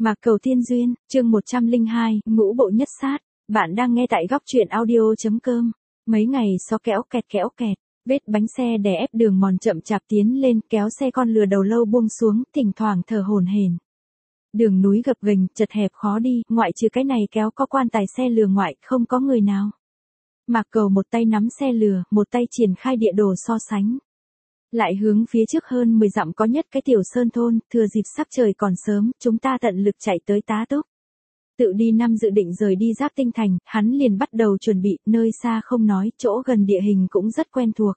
Mạc Cầu Tiên Duyên, chương 102, ngũ bộ nhất sát. Bạn đang nghe tại góc truyện audio.com. Mấy ngày xó kéo kẹt, vết bánh xe đè ép đường mòn chậm chạp tiến lên, kéo xe con lừa đầu lâu buông xuống, thỉnh thoảng thở hổn hển. Đường núi gập ghềnh, chật hẹp khó đi, ngoại trừ cái này kéo có quan tài xe lừa ngoại, không có người nào. Mạc Cầu một tay nắm xe lừa, một tay triển khai địa đồ so sánh. Lại hướng phía trước hơn 10 dặm có nhất cái tiểu sơn thôn, thừa dịp sắc trời còn sớm, chúng ta tận lực chạy tới tá túc. Tự đi năm dự định rời đi Giáp Tinh Thành, hắn liền bắt đầu chuẩn bị, nơi xa không nói, chỗ gần địa hình cũng rất quen thuộc.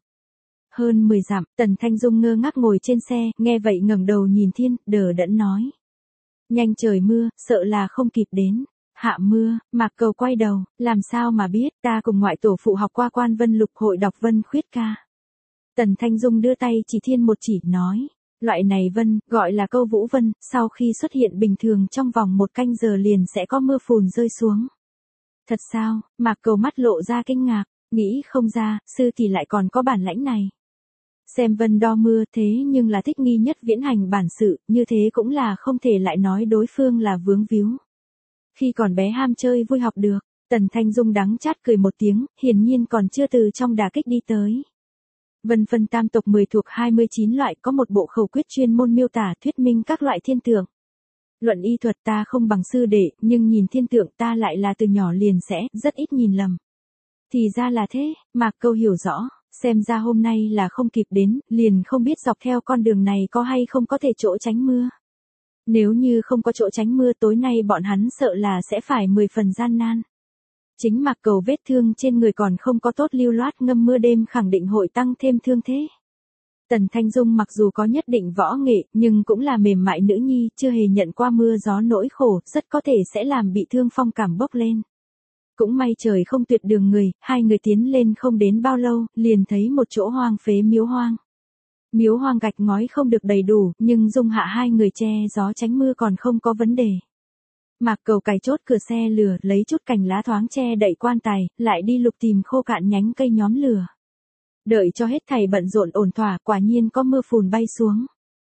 Hơn 10 dặm, Tần Thanh Dung ngơ ngác ngồi trên xe, nghe vậy ngẩng đầu nhìn thiên, đờ đẫn nói. Nhanh trời mưa, sợ là không kịp đến. Hạ mưa, Mạc Cầu quay đầu, làm sao mà biết, ta cùng ngoại tổ phụ học qua Quan Vân Lục hội đọc Vân Khuyết ca. Tần Thanh Dung đưa tay chỉ thiên một chỉ, nói, loại này vân, gọi là câu vũ vân, sau khi xuất hiện bình thường trong vòng 1 canh giờ liền sẽ có mưa phùn rơi xuống. Thật sao? Mạc Cầu mắt lộ ra kinh ngạc, nghĩ không ra, sư tỷ lại còn có bản lãnh này. Xem vân đo mưa thế nhưng là thích nghi nhất viễn hành bản sự, như thế cũng là không thể lại nói đối phương là vướng víu. Khi còn bé ham chơi vui học được, Tần Thanh Dung đắng chát cười một tiếng, hiển nhiên còn chưa từ trong đả kích đi tới. Vân phân tam tộc 10 thuộc 29 loại, có một bộ khẩu quyết chuyên môn miêu tả thuyết minh các loại thiên tượng. Luận y thuật ta không bằng sư đệ, nhưng nhìn thiên tượng ta lại là từ nhỏ liền sẽ rất ít nhìn lầm. Thì ra là thế, Mạc Cầu hiểu rõ, xem ra hôm nay là không kịp đến, liền không biết dọc theo con đường này có hay không có thể chỗ tránh mưa. Nếu như không có chỗ tránh mưa tối nay bọn hắn sợ là sẽ phải 10 phần gian nan. Chính Mạc Cầu vết thương trên người còn không có tốt lưu loát, ngâm mưa đêm khẳng định hội tăng thêm thương thế. Tần Thanh Dung mặc dù có nhất định võ nghệ, nhưng cũng là mềm mại nữ nhi, chưa hề nhận qua mưa gió nỗi khổ, rất có thể sẽ làm bị thương phong cảm bốc lên. Cũng may trời không tuyệt đường người, hai người tiến lên không đến bao lâu, liền thấy một chỗ hoang phế miếu hoang. Miếu hoang gạch ngói không được đầy đủ, nhưng dung hạ hai người che gió tránh mưa còn không có vấn đề. Mạc Cầu cài chốt cửa xe lửa, lấy chút cành lá thoáng che đậy quan tài, lại đi lục tìm khô cạn nhánh cây nhóm lửa. Đợi cho hết thảy bận rộn ổn thỏa, quả nhiên có mưa phùn bay xuống.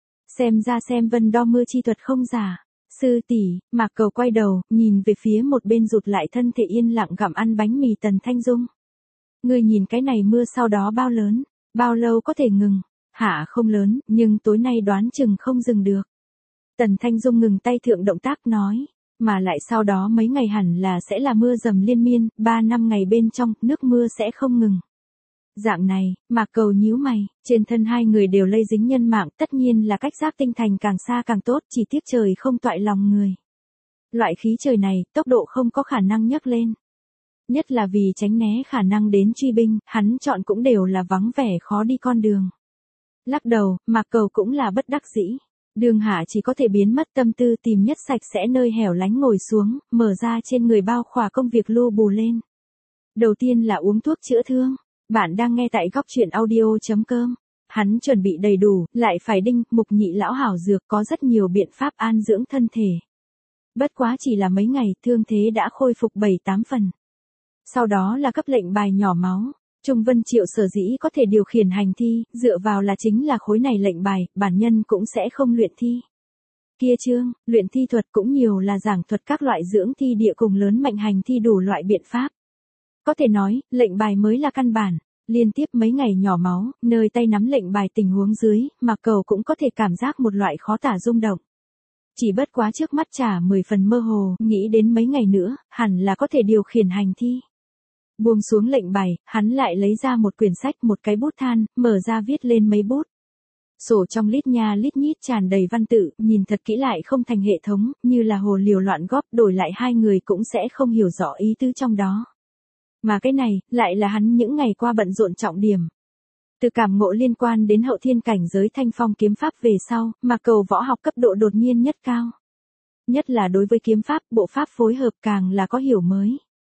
Xem ra xem vân đo mưa chi thuật không giả. Sư tỷ, Mạc Cầu quay đầu, nhìn về phía một bên rụt lại thân thể yên lặng gặm ăn bánh mì Tần Thanh Dung. Ngươi nhìn cái này mưa sau đó bao lớn, bao lâu có thể ngừng? Hạ không lớn, nhưng tối nay đoán chừng không dừng được. Tần Thanh Dung ngừng tay thượng động tác nói. Mà lại sau đó mấy ngày hẳn là sẽ là mưa dầm liên miên, 3-5 ngày bên trong, nước mưa sẽ không ngừng. Dạng này, Mạc Cầu nhíu mày, trên thân hai người đều lây dính nhân mạng, tất nhiên là cách Giáp Tinh Thành càng xa càng tốt, chỉ tiếc trời không toại lòng người. Loại khí trời này, tốc độ không có khả năng nhấc lên. Nhất là vì tránh né khả năng đến truy binh, hắn chọn cũng đều là vắng vẻ khó đi con đường. Lắc đầu, Mạc Cầu cũng là bất đắc dĩ. Đường Hạ chỉ có thể biến mất tâm tư tìm nhất sạch sẽ nơi hẻo lánh ngồi xuống, mở ra trên người bao khỏa công việc lu bù lên. Đầu tiên là uống thuốc chữa thương. Bạn đang nghe tại góc truyện audio.com. Hắn chuẩn bị đầy đủ, lại phải đinh, mục nhị lão hảo dược, có rất nhiều biện pháp an dưỡng thân thể. Bất quá chỉ là mấy ngày, thương thế đã khôi phục 7-8 phần. Sau đó là cấp lệnh bài nhỏ máu. Trung Vân Triệu sở dĩ có thể điều khiển hành thi, dựa vào là chính là khối này lệnh bài, bản nhân cũng sẽ không luyện thi. Kia chương, luyện thi thuật cũng nhiều là giảng thuật các loại dưỡng thi địa cùng lớn mạnh hành thi đủ loại biện pháp. Có thể nói, lệnh bài mới là căn bản. Liên tiếp mấy ngày nhỏ máu, nơi tay nắm lệnh bài tình huống dưới, Mạc Cầu cũng có thể cảm giác một loại khó tả rung động. Chỉ bất quá trước mắt chả 10 phần mơ hồ, nghĩ đến mấy ngày nữa, hẳn là có thể điều khiển hành thi. Buông xuống lệnh bài, hắn lại lấy ra một quyển sách, một cái bút than, mở ra viết lên mấy bút. Sổ trong lít nha lít nhít tràn đầy văn tự, nhìn thật kỹ lại không thành hệ thống, như là hồ liều loạn góp, đổi lại hai người cũng sẽ không hiểu rõ ý tứ trong đó. Mà cái này, lại là hắn những ngày qua bận rộn trọng điểm. Từ cảm ngộ liên quan đến hậu thiên cảnh giới thanh phong kiếm pháp về sau, mà Cầu võ học cấp độ đột nhiên nhất cao. Nhất là đối với kiếm pháp, bộ pháp phối hợp càng là có hiểu mới.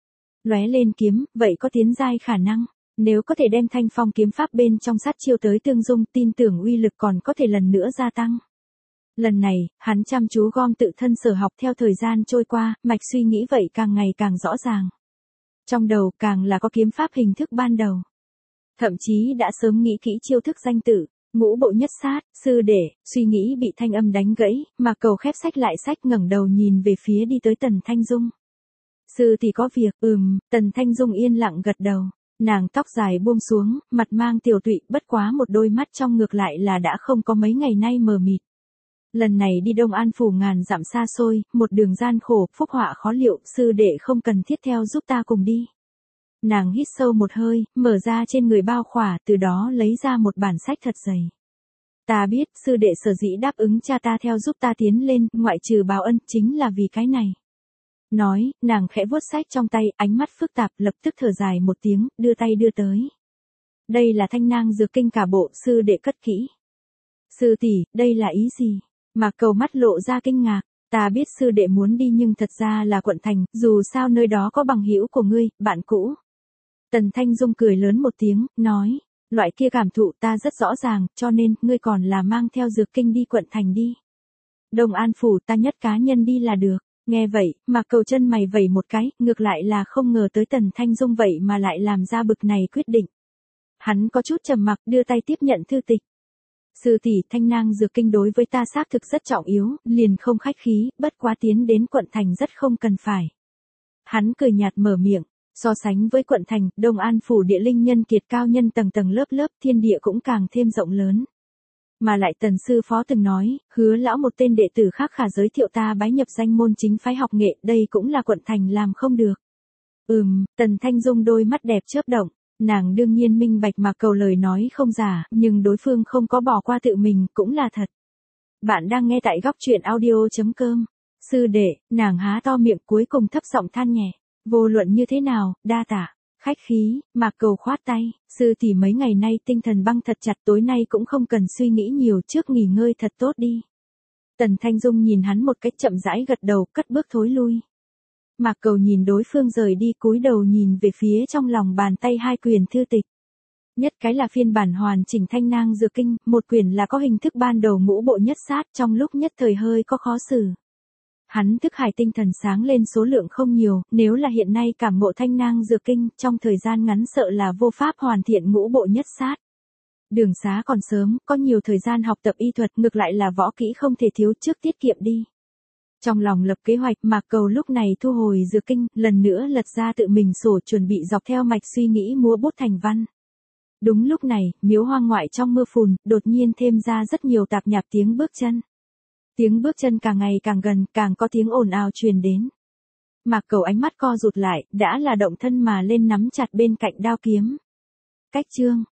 Lóe lên kiếm, vậy có tiến giai khả năng. Nếu có thể đem thanh phong kiếm pháp bên trong sát chiêu tới tương dung, tin tưởng uy lực còn có thể lần nữa gia tăng. Lần này, hắn chăm chú gom tự thân sở học theo thời gian trôi qua, mạch suy nghĩ vậy càng ngày càng rõ ràng. Trong đầu càng là có kiếm pháp hình thức ban đầu. Thậm chí đã sớm nghĩ kỹ chiêu thức danh tự, Ngũ bộ nhất sát, sư đệ, suy nghĩ bị thanh âm đánh gãy, mà cầu khép sách lại sách ngẩng đầu nhìn về phía đi tới Tần Thanh Dung. Sư thì có việc, Tần Thanh Dung yên lặng gật đầu. Nàng tóc dài buông xuống, mặt mang tiều tụy, bất quá một đôi mắt trong ngược lại là đã không có mấy ngày nay mờ mịt. Lần này đi Đông An phủ ngàn dặm xa xôi, một đường gian khổ, phúc họa khó liệu, sư đệ không cần thiết theo giúp ta cùng đi. Nàng hít sâu một hơi, mở ra trên người bao khỏa, từ đó lấy ra một bản sách thật dày. Ta biết, sư đệ sở dĩ đáp ứng cha ta theo giúp ta tiến lên, ngoại trừ báo ân, chính là vì cái này. Nói, nàng khẽ vuốt sách trong tay, ánh mắt phức tạp, lập tức thở dài một tiếng, đưa tay đưa tới. Đây là Thanh Nang Dược Kinh cả bộ, sư đệ cất kỹ. Sư tỷ, đây là ý gì? Mạc Cầu mắt lộ ra kinh ngạc. Ta biết sư đệ muốn đi nhưng thật ra là quận thành, dù sao nơi đó có bằng hữu của ngươi, bạn cũ. Tần Thanh Dung cười lớn một tiếng, nói, loại kia cảm thụ ta rất rõ ràng, cho nên, ngươi còn là mang theo Dược Kinh đi quận thành đi. Đông An phủ ta nhất cá nhân đi là được. Nghe vậy, Mạc Cầu chân mày vẩy một cái, ngược lại là không ngờ tới Tần Thanh Dung vậy mà lại làm ra bực này quyết định. Hắn có chút trầm mặc, đưa tay tiếp nhận thư tịch. Sư tỷ, Thanh Nang Dược Kinh đối với ta xác thực rất trọng yếu, liền không khách khí, bất quá tiến đến quận thành rất không cần phải. Hắn cười nhạt mở miệng, so sánh với quận thành, Đông An phủ địa linh nhân kiệt cao nhân tầng tầng lớp lớp, thiên địa cũng càng thêm rộng lớn. Mà lại Tần sư phó từng nói, Hứa lão một tên đệ tử khác khả giới thiệu ta bái nhập danh môn chính phái học nghệ, đây cũng là quận thành làm không được. Tần Thanh Dung đôi mắt đẹp chớp động, nàng đương nhiên minh bạch mà cầu lời nói không giả, nhưng đối phương không có bỏ qua tự mình, cũng là thật. Bạn đang nghe tại góc truyện audio.com. Sư đệ, nàng há to miệng cuối cùng thấp giọng than nhẹ, vô luận như thế nào, đa tạ. Khách khí, Mạc Cầu khoát tay, sư tỷ mấy ngày nay tinh thần băng thật chặt, tối nay cũng không cần suy nghĩ nhiều, trước nghỉ ngơi thật tốt đi. Tần Thanh Dung nhìn hắn một cách chậm rãi gật đầu, cất bước thối lui. Mạc Cầu nhìn đối phương rời đi, cúi đầu nhìn về phía trong lòng bàn tay hai quyển thư tịch. Nhất cái là phiên bản hoàn chỉnh Thanh Nang Dược Kinh, một quyển là có hình thức ban đầu ngũ bộ nhất sát, trong lúc nhất thời hơi có khó xử. Hắn thức hải tinh thần sáng lên số lượng không nhiều, nếu là hiện nay cảm ngộ Thanh Nang Dược Kinh, trong thời gian ngắn sợ là vô pháp hoàn thiện ngũ bộ nhất sát. Đường xá còn sớm, có nhiều thời gian học tập y thuật, ngược lại là võ kỹ không thể thiếu, trước tiết kiệm đi. Trong lòng lập kế hoạch, Mạc Cầu lúc này thu hồi Dược Kinh, lần nữa lật ra tự mình sổ chuẩn bị dọc theo mạch suy nghĩ múa bút thành văn. Đúng lúc này, miếu hoang ngoại trong mưa phùn, đột nhiên thêm ra rất nhiều tạp nhạp tiếng bước chân. Tiếng bước chân càng ngày càng gần, càng có tiếng ồn ào truyền đến. Mạc Cầu ánh mắt co rụt lại, đã là động thân mà lên nắm chặt bên cạnh đao kiếm. Cách chương,